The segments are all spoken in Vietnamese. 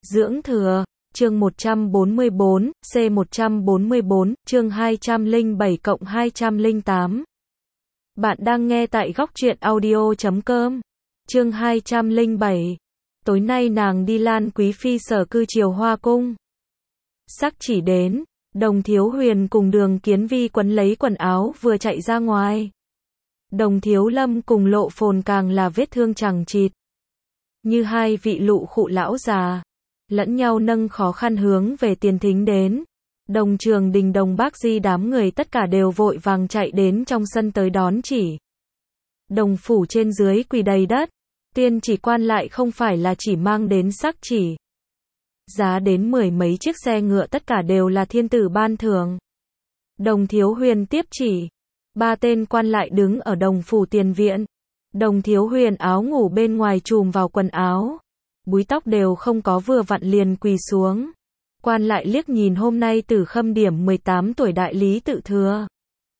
Dưỡng thừa, chương 144, C144, chương 207+208. Bạn đang nghe tại góc truyện audio.com. Chương 207. Tối nay nàng đi Lan Quý Phi sở cư Triều Hoa Cung. Sắc chỉ đến, Đồng Thiếu Huyền cùng Đường Kiến Vi quấn lấy quần áo vừa chạy ra ngoài. Đồng Thiếu Lâm cùng Lộ Phồn càng là vết thương chằng chịt. Như hai vị lụ khụ lão già, lẫn nhau nâng khó khăn hướng về tiền thính đến. Đồng Trường Đình Đồng Bác Di đám người tất cả đều vội vàng chạy đến trong sân tới đón chỉ. Đồng phủ trên dưới quỳ đầy đất, tiên chỉ quan lại không phải là chỉ mang đến sắc chỉ. Giá đến mười mấy chiếc xe ngựa tất cả đều là thiên tử ban thưởng. Đồng Thiếu Huyền tiếp chỉ, ba tên quan lại đứng ở đồng phủ tiền viện. Đồng Thiếu Huyền áo ngủ bên ngoài trùm vào quần áo, búi tóc đều không có vừa vặn liền quỳ xuống. Quan lại liếc nhìn hôm nay Tử Khâm điểm 18 tuổi đại lý tự thừa.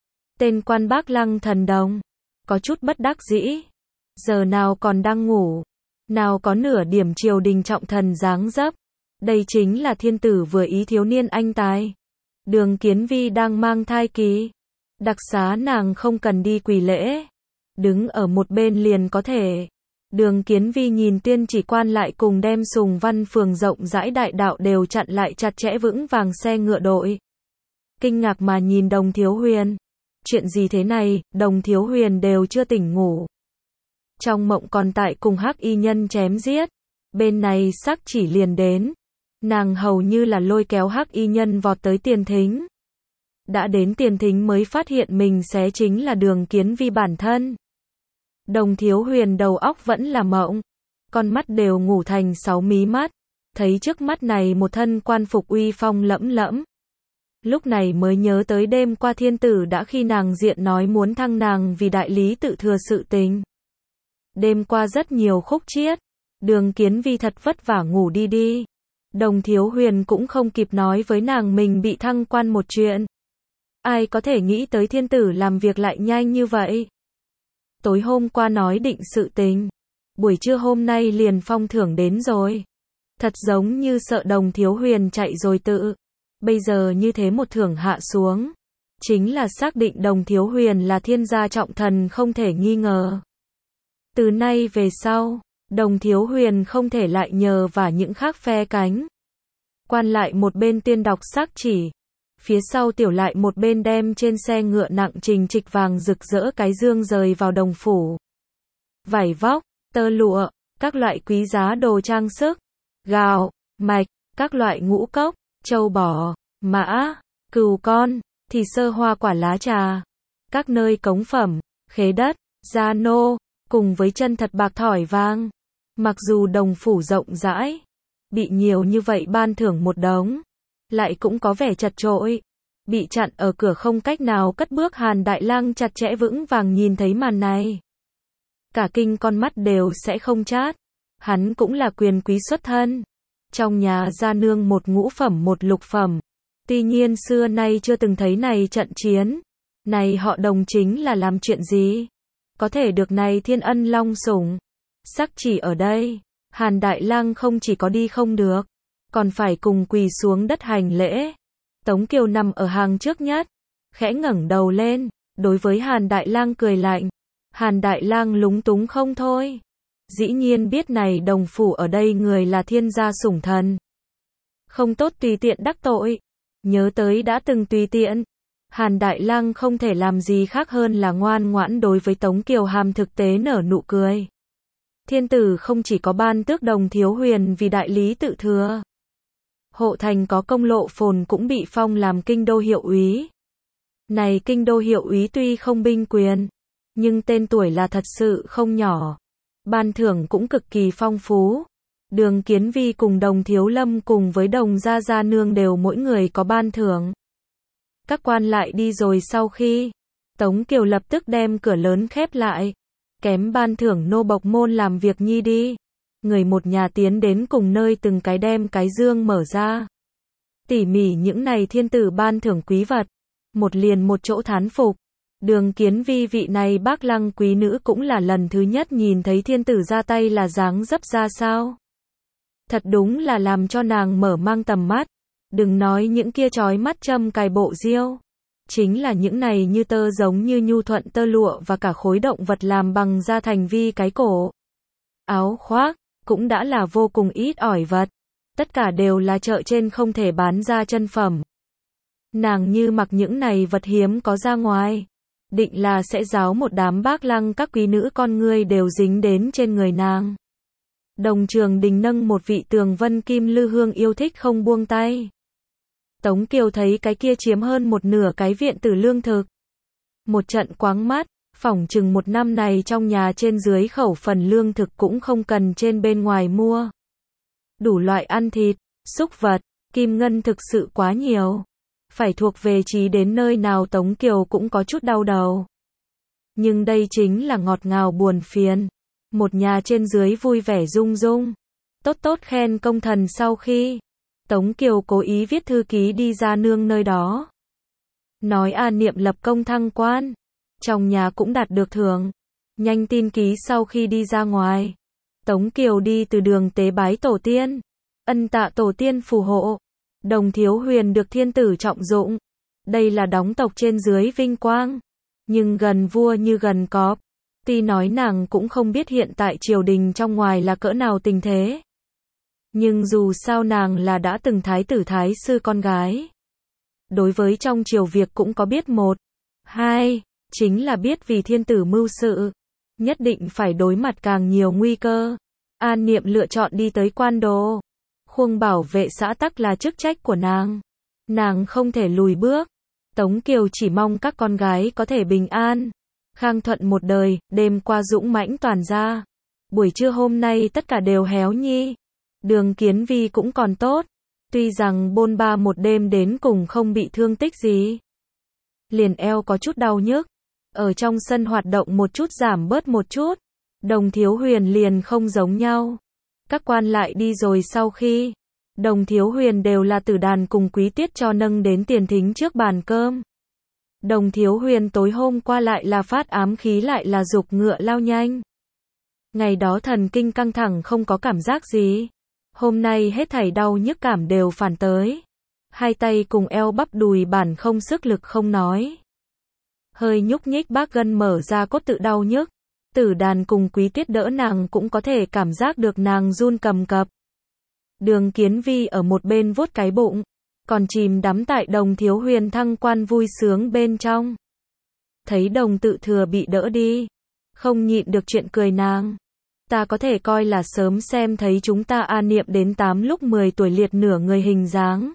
Tên quan bác Lăng Thần Đồng, có chút bất đắc dĩ. Giờ nào còn đang ngủ, nào có nửa điểm triều đình trọng thần dáng dấp. Đây chính là thiên tử vừa ý thiếu niên anh tài. Đường Kiến Vi đang mang thai kỳ, đặc xá nàng không cần đi quỳ lễ, đứng ở một bên liền có thể. Đường Kiến Vi nhìn tiên chỉ quan lại cùng đem Sùng Văn Phường rộng rãi đại đạo đều chặn lại chặt chẽ vững vàng xe ngựa đội. Kinh ngạc mà nhìn Đồng Thiếu Huyền. Chuyện gì thế này, Đồng Thiếu Huyền đều chưa tỉnh ngủ. Trong mộng còn tại cùng hắc y nhân chém giết. Bên này sắc chỉ liền đến. Nàng hầu như là lôi kéo hắc y nhân vọt tới tiền thính. Đã đến tiền thính mới phát hiện mình xé chính là Đường Kiến Vi bản thân. Đồng Thiếu Huyền đầu óc vẫn là mộng, con mắt đều ngủ thành 6 mí mắt, thấy trước mắt này một thân quan phục uy phong lẫm lẫm. Lúc này mới nhớ tới đêm qua thiên tử đã khi nàng diện nói muốn thăng nàng vì đại lý tự thừa sự tình. Đêm qua rất nhiều khúc chiết, Đường Kiến Vi thật vất vả ngủ đi. Đồng Thiếu Huyền cũng không kịp nói với nàng mình bị thăng quan một chuyện. Ai có thể nghĩ tới thiên tử làm việc lại nhanh như vậy. Tối hôm qua nói định sự tình, buổi trưa hôm nay liền phong thưởng đến rồi. Thật giống như sợ Đồng Thiếu Huyền chạy rồi tự. Bây giờ như thế một thưởng hạ xuống, chính là xác định Đồng Thiếu Huyền là thiên gia trọng thần không thể nghi ngờ. Từ nay về sau, Đồng Thiếu Huyền không thể lại nhờ vả những khác phe cánh. Quan lại một bên tiên đọc sắc chỉ, phía sau tiểu lại một bên đem trên xe ngựa nặng trình trịch vàng rực rỡ cái dương rời vào đồng phủ. Vải vóc, tơ lụa, các loại quý giá đồ trang sức, gạo, mạch, các loại ngũ cốc, trâu bò, mã, cừu con, thì sơ hoa quả lá trà, các nơi cống phẩm, khế đất, gia nô, cùng với chân thật bạc thỏi vàng. Mặc dù đồng phủ rộng rãi, bị nhiều như vậy ban thưởng một đống, lại cũng có vẻ chật chội. Bị chặn ở cửa không cách nào cất bước Hàn Đại Lang chặt chẽ vững vàng nhìn thấy màn này. Cả kinh con mắt đều sẽ không chát. Hắn cũng là quyền quý xuất thân. Trong nhà gia nương một ngũ phẩm một lục phẩm. Tuy nhiên xưa nay chưa từng thấy này trận chiến. Này họ Đồng chính là làm chuyện gì? Có thể được này thiên ân long sủng. Sắc chỉ ở đây. Hàn Đại Lang không chỉ có đi không được, còn phải cùng quỳ xuống đất hành lễ. Tống Kiều nằm ở hàng trước nhất, khẽ ngẩng đầu lên, đối với Hàn Đại Lang cười lạnh. Hàn Đại Lang lúng túng không thôi. Dĩ nhiên biết này đồng phủ ở đây người là thiên gia sủng thần. Không tốt tùy tiện đắc tội. Nhớ tới đã từng tùy tiện. Hàn Đại Lang không thể làm gì khác hơn là ngoan ngoãn đối với Tống Kiều hàm thực tế nở nụ cười. Thiên tử không chỉ có ban tước Đồng Thiếu Huyền vì đại lý tự thừa. Hộ thành có công Lộ Phồn cũng bị phong làm kinh đô hiệu úy. Này kinh đô hiệu úy tuy không binh quyền, nhưng tên tuổi là thật sự không nhỏ. Ban thưởng cũng cực kỳ phong phú. Đường Kiến Vi cùng Đồng Thiếu Lâm cùng với Đồng gia gia nương đều mỗi người có ban thưởng. Các quan lại đi rồi sau khi, Tống Kiều lập tức đem cửa lớn khép lại. Kém ban thưởng nô bộc môn làm việc nhi đi. Người một nhà tiến đến cùng nơi từng cái đem cái dương mở ra. Tỉ mỉ những này thiên tử ban thưởng quý vật. Một liền một chỗ thán phục. Đường Kiến Vi vị này bác Lăng quý nữ cũng là lần thứ nhất nhìn thấy thiên tử ra tay là dáng dấp ra sao. Thật đúng là làm cho nàng mở mang tầm mắt. Đừng nói những kia chói mắt châm cài bộ diêu. Chính là những này như tơ giống như nhu thuận tơ lụa và cả khối động vật làm bằng da thành vi cái cổ. Áo khoác, cũng đã là vô cùng ít ỏi vật. Tất cả đều là chợ trên không thể bán ra chân phẩm. Nàng như mặc những này vật hiếm có ra ngoài. Định là sẽ giáo một đám bác lăng các quý nữ con ngươi đều dính đến trên người nàng. Đồng Trường Đình nâng một vị tường vân kim lư hương yêu thích không buông tay. Tống Kiều thấy cái kia chiếm hơn một nửa cái viện tử lương thực. Một trận quáng mắt, phỏng chừng một năm này trong nhà trên dưới khẩu phần lương thực cũng không cần trên bên ngoài mua. Đủ loại ăn thịt, súc vật, kim ngân thực sự quá nhiều. Phải thuộc về trí đến nơi nào Tống Kiều cũng có chút đau đầu. Nhưng đây chính là ngọt ngào buồn phiền. Một nhà trên dưới vui vẻ rung rung. Tốt tốt khen công thần sau khi. Tống Kiều cố ý viết thư ký đi ra nương nơi đó. Nói A Niệm lập công thăng quan. Trong nhà cũng đạt được thưởng. Nhanh tin ký sau khi đi ra ngoài. Tống Kiều đi từ đường tế bái tổ tiên. Ân tạ tổ tiên phù hộ. Đồng Thiếu Huyền được thiên tử trọng dụng. Đây là đóng tộc trên dưới vinh quang. Nhưng gần vua như gần cọp. Tuy nói nàng cũng không biết hiện tại triều đình trong ngoài là cỡ nào tình thế. Nhưng dù sao nàng là đã từng thái tử thái sư con gái. Đối với trong triều việc cũng có biết một. Hai, chính là biết vì thiên tử mưu sự. Nhất định phải đối mặt càng nhiều nguy cơ. An Niệm lựa chọn đi tới quan đô. Khuông bảo vệ xã tắc là chức trách của nàng. Nàng không thể lùi bước. Tống Kiều chỉ mong các con gái có thể bình an. Khang thuận một đời, đêm qua dũng mãnh toàn ra. Buổi trưa hôm nay tất cả đều héo nhi. Đường Kiến Vi cũng còn tốt. Tuy rằng bôn ba một đêm đến cùng không bị thương tích gì. Liền eo có chút đau nhức. Ở trong sân hoạt động một chút giảm bớt một chút. Đồng Thiếu Huyền liền không giống nhau. Các quan lại đi rồi sau khi. Đồng Thiếu Huyền đều là tử đàn cùng Quý Tiết cho nâng đến tiền thính trước bàn cơm. Đồng Thiếu Huyền tối hôm qua lại là phát ám khí lại là dục ngựa lao nhanh. Ngày đó thần kinh căng thẳng không có cảm giác gì. Hôm nay hết thảy đau nhức cảm đều phản tới. Hai tay cùng eo bắp đùi bản không sức lực không nói. Hơi nhúc nhích bác gân mở ra cốt tự đau nhức. Tử đàn cùng Quý Tiết đỡ nàng cũng có thể cảm giác được nàng run cầm cập. Đường Kiến Vi ở một bên vuốt cái bụng. Còn chìm đắm tại Đồng Thiếu Huyền thăng quan vui sướng bên trong. Thấy Đồng Tự Thừa bị đỡ đi. Không nhịn được chuyện cười nàng. Ta có thể coi là sớm xem thấy chúng ta A Niệm đến 8 lúc 10 tuổi liệt nửa người hình dáng.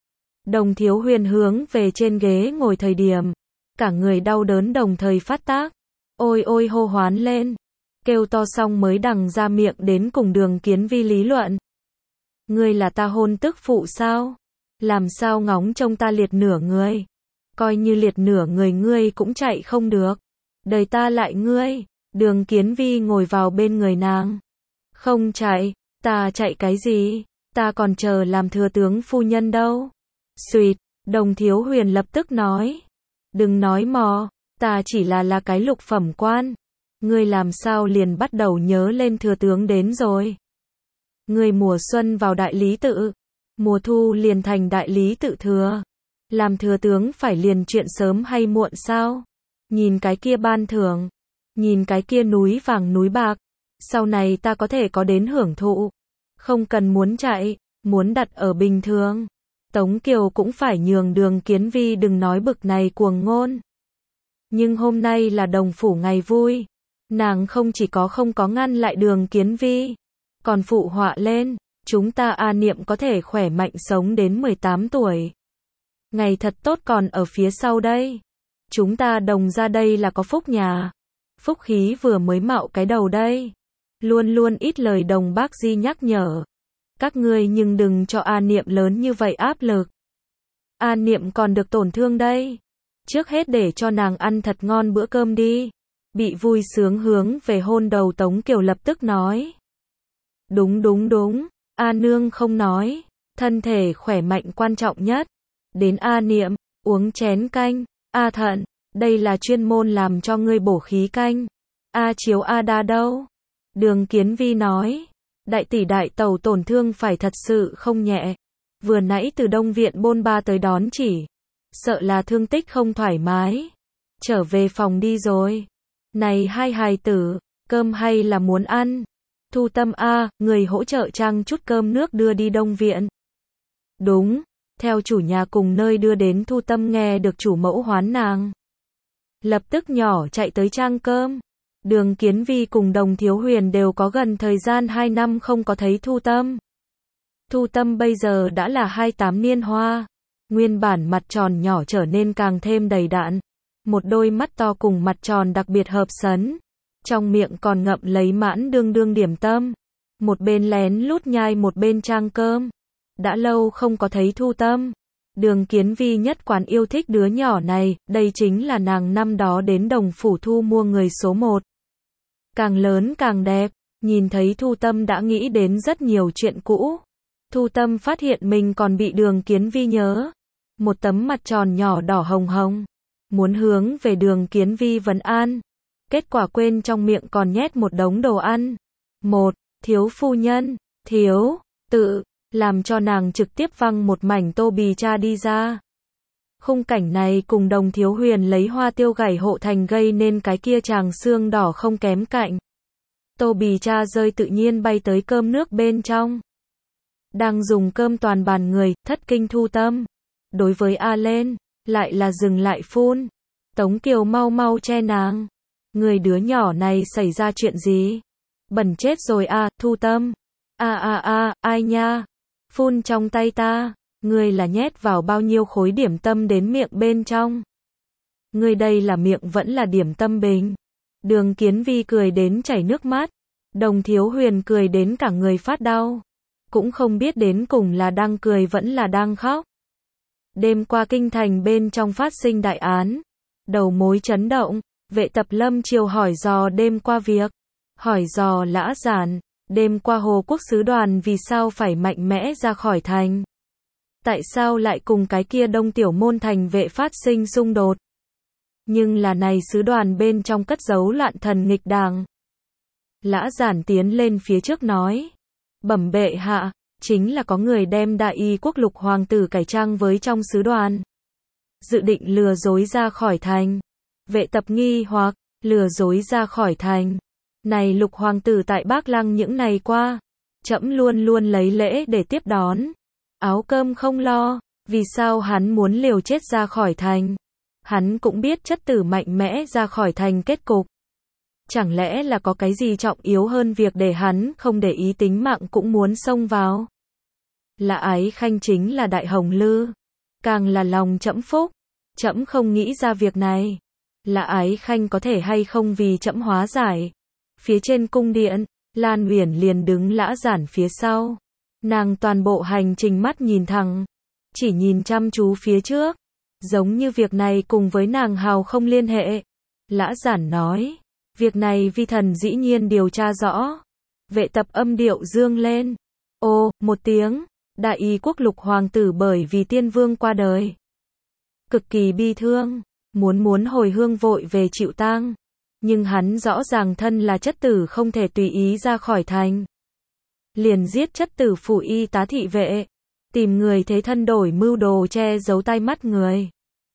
Đồng Thiếu Huyền hướng về trên ghế ngồi thời điểm. Cả người đau đớn đồng thời phát tác. Ôi ôi hô hoán lên. Kêu to xong mới đằng ra miệng đến cùng Đường Kiến Vi lý luận. Ngươi là ta hôn tức phụ sao? Làm sao ngóng trông ta liệt nửa người? Coi như liệt nửa người ngươi cũng chạy không được. Đời ta lại ngươi. Đường Kiến Vi ngồi vào bên người nàng. Không chạy, ta chạy cái gì? Ta còn chờ làm thừa tướng phu nhân đâu. Xuyệt, Đồng Thiếu Huyền lập tức nói. Đừng nói mò, ta chỉ là cái lục phẩm quan. Ngươi làm sao liền bắt đầu nhớ lên thừa tướng đến rồi? Ngươi mùa xuân vào đại lý tự. Mùa thu liền thành đại lý tự thừa. Làm thừa tướng phải liền chuyện sớm hay muộn sao? Nhìn cái kia ban thưởng. Nhìn cái kia núi vàng núi bạc. Sau này ta có thể có đến hưởng thụ. Không cần muốn chạy, muốn đặt ở bình thường. Tống Kiều cũng phải nhường Đường Kiến Vi đừng nói bực này cuồng ngôn. Nhưng hôm nay là đồng phủ ngày vui. Nàng không chỉ không có ngăn lại Đường Kiến Vi. Còn phụ họa lên. Chúng ta A Niệm có thể khỏe mạnh sống đến 18 tuổi. Ngày thật tốt còn ở phía sau đây. Chúng ta Đồng ra đây là có phúc nhà. Phúc khí vừa mới mạo cái đầu đây. Luôn luôn ít lời Đồng bác Di nhắc nhở. Các ngươi nhưng đừng cho A Niệm lớn như vậy áp lực. A Niệm còn được tổn thương đây. Trước hết để cho nàng ăn thật ngon bữa cơm đi. Bị vui sướng hướng về hôn đầu Tống Kiều lập tức nói. Đúng đúng đúng. A nương không nói. Thân thể khỏe mạnh quan trọng nhất. Đến A Niệm, uống chén canh. A Thận, đây là chuyên môn làm cho ngươi bổ khí canh. A Chiếu A Đa đâu? Đường Kiến Vi nói. Đại tỷ đại tẩu tổn thương phải thật sự không nhẹ. Vừa nãy từ Đông Viện bôn ba tới đón chỉ. Sợ là thương tích không thoải mái. Trở về phòng đi rồi. Này hai hài tử, cơm hay là muốn ăn? Thu Tâm a, người hỗ trợ trang chút cơm nước đưa đi Đông Viện. Đúng, theo chủ nhà cùng nơi đưa đến. Thu Tâm nghe được chủ mẫu hoán nàng. Lập tức nhỏ chạy tới trang cơm. Đường Kiến Vi cùng Đồng Thiếu Huyền đều có gần thời gian 2 năm không có thấy Thu Tâm. Thu Tâm bây giờ đã là 28 niên hoa. Nguyên bản mặt tròn nhỏ trở nên càng thêm đầy đặn. Một đôi mắt to cùng mặt tròn đặc biệt hợp sấn. Trong miệng còn ngậm lấy mãn đương đương điểm tâm. Một bên lén lút nhai một bên trang cơm. Đã lâu không có thấy Thu Tâm. Đường Kiến Vi nhất quán yêu thích đứa nhỏ này, đây chính là nàng năm đó đến Đồng Phủ thu mua người số 1. Càng lớn càng đẹp, nhìn thấy Thu Tâm đã nghĩ đến rất nhiều chuyện cũ. Thu Tâm phát hiện mình còn bị Đường Kiến Vi nhớ. Một tấm mặt tròn nhỏ đỏ hồng hồng. Muốn hướng về Đường Kiến Vi vấn an. Kết quả quên trong miệng còn nhét một đống đồ ăn. Một, thiếu phu nhân, thiếu, tự, làm cho nàng trực tiếp văng một mảnh tô bì cha đi ra. Khung cảnh này cùng Đồng Thiếu Huyền lấy hoa tiêu gảy hộ thành gây nên cái kia tràng xương đỏ không kém cạnh. Tô bì cha rơi tự nhiên bay tới cơm nước bên trong. Đang dùng cơm toàn bàn người, thất kinh Thu Tâm. Đối với A lên, lại là dừng lại phun. Tống Kiều mau mau che nàng. Người đứa nhỏ này xảy ra chuyện gì? Bẩn chết rồi à, Thu Tâm. Ai nha? Phun trong tay ta. Ngươi là nhét vào bao nhiêu khối điểm tâm đến miệng bên trong? Ngươi đây là miệng vẫn là điểm tâm bình. Đường Kiến Vi cười đến chảy nước mắt. Đồng Thiếu Huyền cười đến cả người phát đau. Cũng không biết đến cùng là đang cười vẫn là đang khóc. Đêm qua kinh thành bên trong phát sinh đại án. Đầu mối chấn động. Vệ tập Lâm Triều hỏi dò đêm qua việc. Hỏi dò Lã Giản. Đêm qua Hồ Quốc sứ đoàn vì sao phải mạnh mẽ ra khỏi thành? Tại sao lại cùng cái kia Đông Tiểu Môn thành vệ phát sinh xung đột? Nhưng là này sứ đoàn bên trong cất giấu loạn thần nghịch đảng. Lã Giản tiến lên phía trước nói. Bẩm bệ hạ, chính là có người đem Đại Y quốc Lục hoàng tử cải trang với trong sứ đoàn. Dự định lừa dối ra khỏi thành. Vệ tập nghi hoặc, lừa dối ra khỏi thành. Này Lục hoàng tử tại Bắc Lăng những ngày qua, trẫm luôn luôn lấy lễ để tiếp đón. Áo cơm không lo, vì sao hắn muốn liều chết ra khỏi thành? Hắn cũng biết chất tử mạnh mẽ ra khỏi thành kết cục. Chẳng lẽ là có cái gì trọng yếu hơn việc để hắn không để ý tính mạng cũng muốn xông vào? Lã Ái Khanh chính là đại hồng lư, càng là lòng trẫm phúc. Trẫm không nghĩ ra việc này. Lã Ái Khanh có thể hay không vì trẫm hóa giải? Phía trên cung điện, Lan Uyển liền đứng Lã Giản phía sau. Nàng toàn bộ hành trình mắt nhìn thẳng, chỉ nhìn chăm chú phía trước, giống như việc này cùng với nàng hào không liên hệ. Lã Giản nói, việc này vi thần dĩ nhiên điều tra rõ. Vệ tập âm điệu dương lên. Ô, một tiếng, Đại Y quốc Lục hoàng tử bởi vì tiên vương qua đời. Cực kỳ bi thương, muốn hồi hương vội về chịu tang. Nhưng hắn rõ ràng thân là chất tử không thể tùy ý ra khỏi thành. Liền giết chất tử phủ y tá thị vệ. Tìm người thế thân đổi mưu đồ che giấu tai mắt người.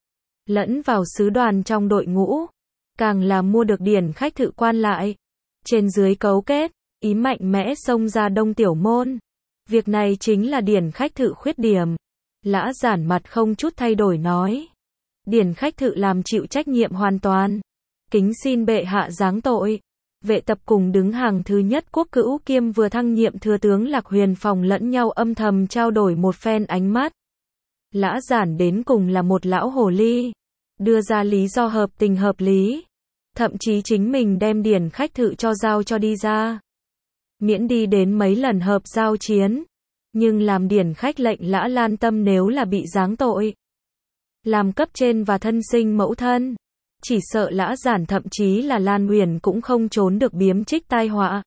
Lẫn vào sứ đoàn trong đội ngũ. Càng là mua được điển khách thự quan lại. Trên dưới cấu kết, ý mạnh mẽ xông ra Đông Tiểu Môn. Việc này chính là điển khách thự khuyết điểm. Lã Giản mặt không chút thay đổi nói. Điển khách thự làm chịu trách nhiệm hoàn toàn. Kính xin bệ hạ giáng tội. Vệ tập cùng đứng hàng thứ nhất quốc cữu kiêm vừa thăng nhiệm thừa tướng Lạc Huyền Phòng lẫn nhau âm thầm trao đổi một phen ánh mắt. Lã Giản đến cùng là một lão hồ ly. Đưa ra lý do hợp tình hợp lý. Thậm chí chính mình đem điển khách thự cho giao cho đi ra. Miễn đi đến mấy lần hợp giao chiến. Nhưng làm điển khách lệnh Lã Lan Tâm nếu là bị giáng tội. Làm cấp trên và thân sinh mẫu thân. Chỉ sợ Lã Giản thậm chí là Lan Uyển cũng không trốn được biếm trích tai họa.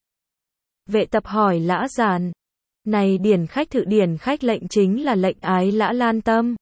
Vệ tập hỏi Lã Giản. Này điển khách lệnh chính là lệnh ái Lã Lan Tâm.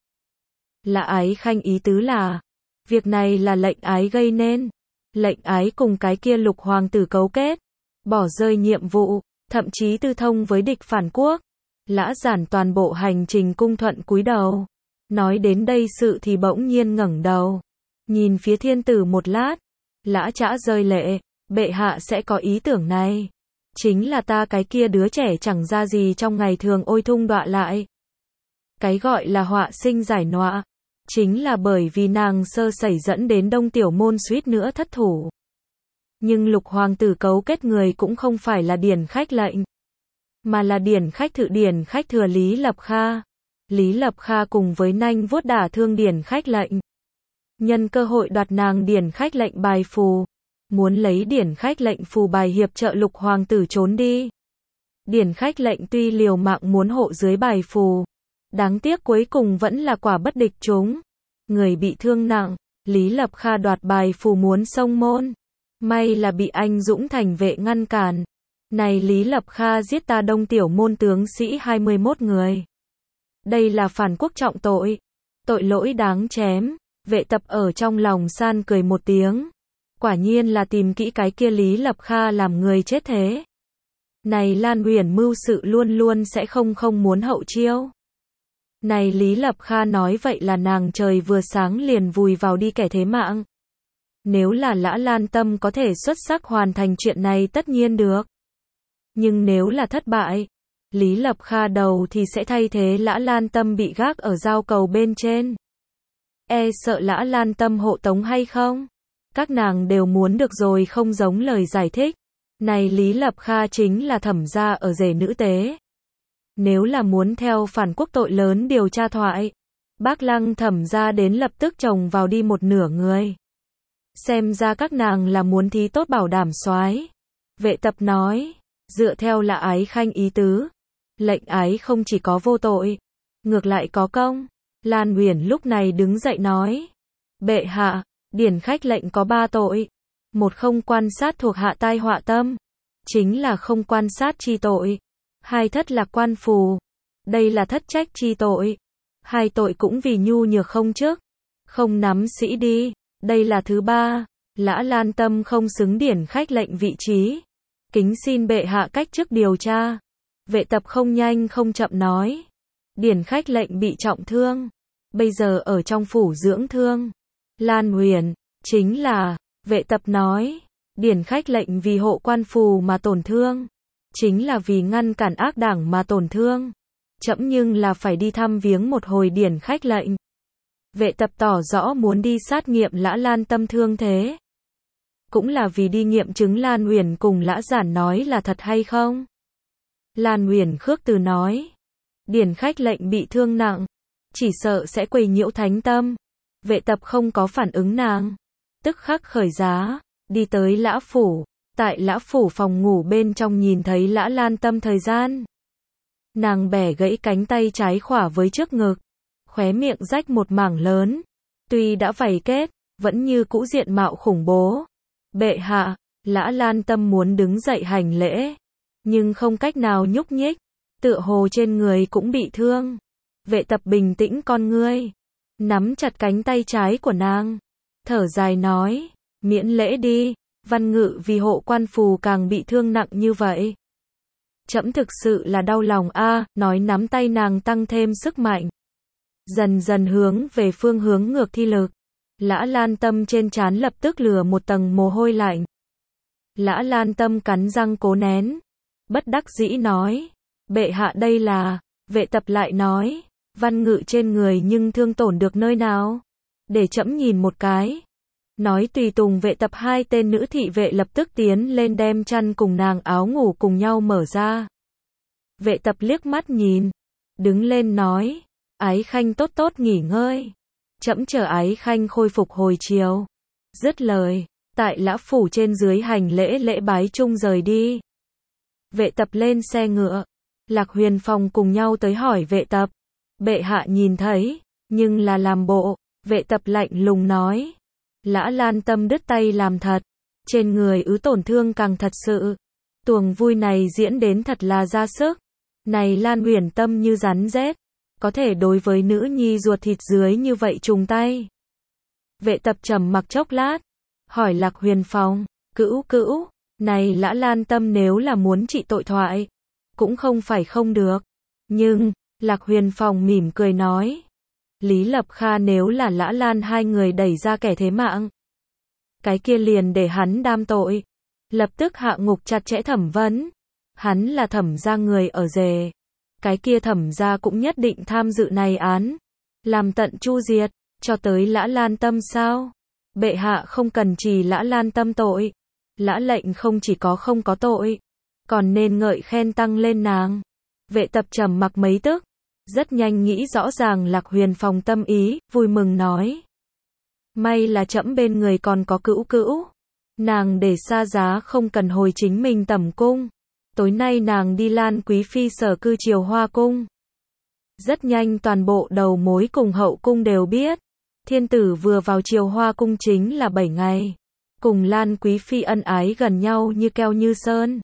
Lã Ái Khanh ý tứ là. Việc này là lệnh ái gây nên. Lệnh ái cùng cái kia Lục hoàng tử cấu kết. Bỏ rơi nhiệm vụ. thậm chí tư thông với địch phản quốc. Lã Giản toàn bộ hành trình cung thuận cúi đầu. Nói đến đây sự thì bỗng nhiên ngẩng đầu. Nhìn phía thiên tử một lát. Lã Trã rơi lệ. Bệ hạ sẽ có ý tưởng này. Chính là ta cái kia đứa trẻ chẳng ra gì trong ngày thường ôi thung đọa lại. Cái gọi là họa sinh giải nọa. Chính là bởi vì nàng sơ sẩy dẫn đến Đông Tiểu Môn suýt nữa thất thủ. Nhưng Lục hoàng tử cấu kết người cũng không phải là Điển Khách lệnh, mà là Điển Khách thự Điển Khách thừa Lý Lập Kha. Lý Lập Kha cùng với nanh vuốt đả thương Điển Khách lệnh. Nhân cơ hội đoạt nàng Điển Khách lệnh bài phù. Muốn lấy Điển Khách lệnh phù bài hiệp trợ Lục hoàng tử trốn đi. Điển Khách lệnh tuy liều mạng muốn hộ dưới bài phù. Đáng tiếc cuối cùng vẫn là quả bất địch chúng. Người bị thương nặng. Lý Lập Kha đoạt bài phù muốn xông môn. May là bị anh Dũng thành vệ ngăn cản. Này Lý Lập Kha giết ta Đông Tiểu Môn tướng sĩ 21 người. Đây là phản quốc trọng tội. Tội lỗi đáng chém. Vệ tập ở trong lòng san cười một tiếng. Quả nhiên là tìm kỹ cái kia Lý Lập Kha làm người chết thế. Này Lan Uyển mưu sự luôn luôn sẽ không muốn hậu chiêu. Này Lý Lập Kha nói vậy là nàng trời vừa sáng liền vùi vào đi kẻ thế mạng. Nếu là Lã Lan Tâm có thể xuất sắc hoàn thành chuyện này tất nhiên được. Nhưng nếu là thất bại, Lý Lập Kha đầu thì sẽ thay thế Lã Lan Tâm bị gác ở giao cầu bên trên. E sợ Lã Lan Tâm hộ tống hay không? Các nàng đều muốn được rồi không giống lời giải thích. Này Lý Lập Kha chính là thẩm gia ở rể nữ tế. Nếu là muốn theo phản quốc tội lớn điều tra thoại, Bác Lăng thẩm gia đến lập tức chồng vào đi một nửa người. Xem ra các nàng là muốn thí tốt bảo đảm soái. Vệ tập nói, dựa theo là Ái Khanh ý tứ, lệnh ái không chỉ có vô tội, ngược lại có công. Lan Uyển lúc này đứng dậy nói, bệ hạ, Điển Khách lệnh có 3 tội. Một không quan sát thuộc hạ tai họa tâm, chính là không quan sát chi tội. 2 thất lạc quan phù, đây là thất trách chi tội. 2 tội cũng vì nhu nhược không chức, không nắm sĩ đi, đây là thứ 3. Lã Lan Tâm không xứng Điển Khách lệnh vị trí, kính xin bệ hạ cách chức điều tra. Vệ tập không nhanh không chậm nói, Điển Khách lệnh bị trọng thương, bây giờ ở trong phủ dưỡng thương. Lan Uyển, chính là, vệ tập nói, Điển Khách lệnh vì hộ quan phù mà tổn thương, chính là vì ngăn cản ác đảng mà tổn thương. Trẫm nhưng là phải đi thăm viếng một hồi Điển Khách lệnh. Vệ tập tỏ rõ muốn đi sát nghiệm Lã Lan Tâm thương thế. Cũng là vì đi nghiệm chứng Lan Uyển cùng Lã Giản nói là thật hay không. Lan Uyển khước từ nói, Điển Khách lệnh bị thương nặng, chỉ sợ sẽ quấy nhiễu thánh tâm. Vệ tập không có phản ứng nàng, tức khắc khởi giá, đi tới Lã phủ. Tại Lã phủ phòng ngủ bên trong nhìn thấy Lã Lan Tâm thời gian. Nàng bẻ gãy cánh tay trái khỏa với trước ngực, khóe miệng rách một mảng lớn. Tuy đã vảy kết, vẫn như cũ diện mạo khủng bố. Bệ hạ, Lã Lan Tâm muốn đứng dậy hành lễ, nhưng không cách nào nhúc nhích, tựa hồ trên người cũng bị thương. Vệ tập bình tĩnh con ngươi, nắm chặt cánh tay trái của nàng, thở dài nói, miễn lễ đi, Văn Ngự vì hộ quan phù càng bị thương nặng như vậy. Trẫm thực sự là đau lòng a, nói nắm tay nàng tăng thêm sức mạnh. Dần dần hướng về phương hướng ngược thi lực. Lã Lan Tâm trên trán lập tức lừa một tầng mồ hôi lạnh. Lã Lan Tâm cắn răng cố nén, bất đắc dĩ nói, bệ hạ đây là, vệ tập lại nói, Văn Ngự trên người nhưng thương tổn được nơi nào, để trẫm nhìn một cái. Nói tùy tùng vệ tập 2 tên nữ thị vệ lập tức tiến lên đem chăn cùng nàng áo ngủ cùng nhau mở ra. Vệ tập liếc mắt nhìn, đứng lên nói, Ái Khanh tốt tốt nghỉ ngơi. Trẫm chờ Ái Khanh khôi phục hồi chiều. Dứt lời, tại Lã phủ trên dưới hành lễ bái chung rời đi. Vệ tập lên xe ngựa, Lạc Huyền Phong cùng nhau tới hỏi vệ tập. Bệ hạ nhìn thấy, nhưng là làm bộ. Vệ tập lạnh lùng nói, Lã Lan Tâm đứt tay làm thật, trên người tổn thương càng thật sự. Tuồng vui này diễn đến thật là ra sức. Này Lan Uyển tâm như rắn rết, có thể đối với nữ nhi ruột thịt dưới như vậy trùng tay. Vệ tập trầm mặc chốc lát, hỏi Lạc Huyền Phong, cữu, Này Lã Lan Tâm nếu là muốn trị tội thoại, cũng không phải không được. Nhưng, Lạc Huyền Phong mỉm cười nói. Lý Lập Kha nếu là Lã Lan hai người đẩy ra kẻ thế mạng, cái kia liền để hắn đam tội. Lập tức hạ ngục chặt chẽ thẩm vấn. Hắn là Thẩm gia người ở rể. Cái kia Thẩm gia cũng nhất định tham dự này án. Làm tận chu diệt, cho tới Lã Lan Tâm sao? Bệ hạ không cần trì Lã Lan Tâm tội. Lã lệnh không chỉ có không có tội, còn nên ngợi khen tăng lên nàng. Vệ tập trầm mặc mấy tức, rất nhanh nghĩ rõ ràng Lạc Huyền Phong tâm ý, vui mừng nói. May là trẫm bên người còn có Cữu Cữu. Nàng để xa giá không cần hồi chính mình tẩm cung. Tối nay nàng đi Lan Quý Phi sở cư Triều Hoa Cung. Rất nhanh toàn bộ đầu mối cùng hậu cung đều biết. Thiên tử vừa vào Triều Hoa Cung chính là 7 ngày. Cùng Lan Quý Phi ân ái gần nhau như keo như sơn.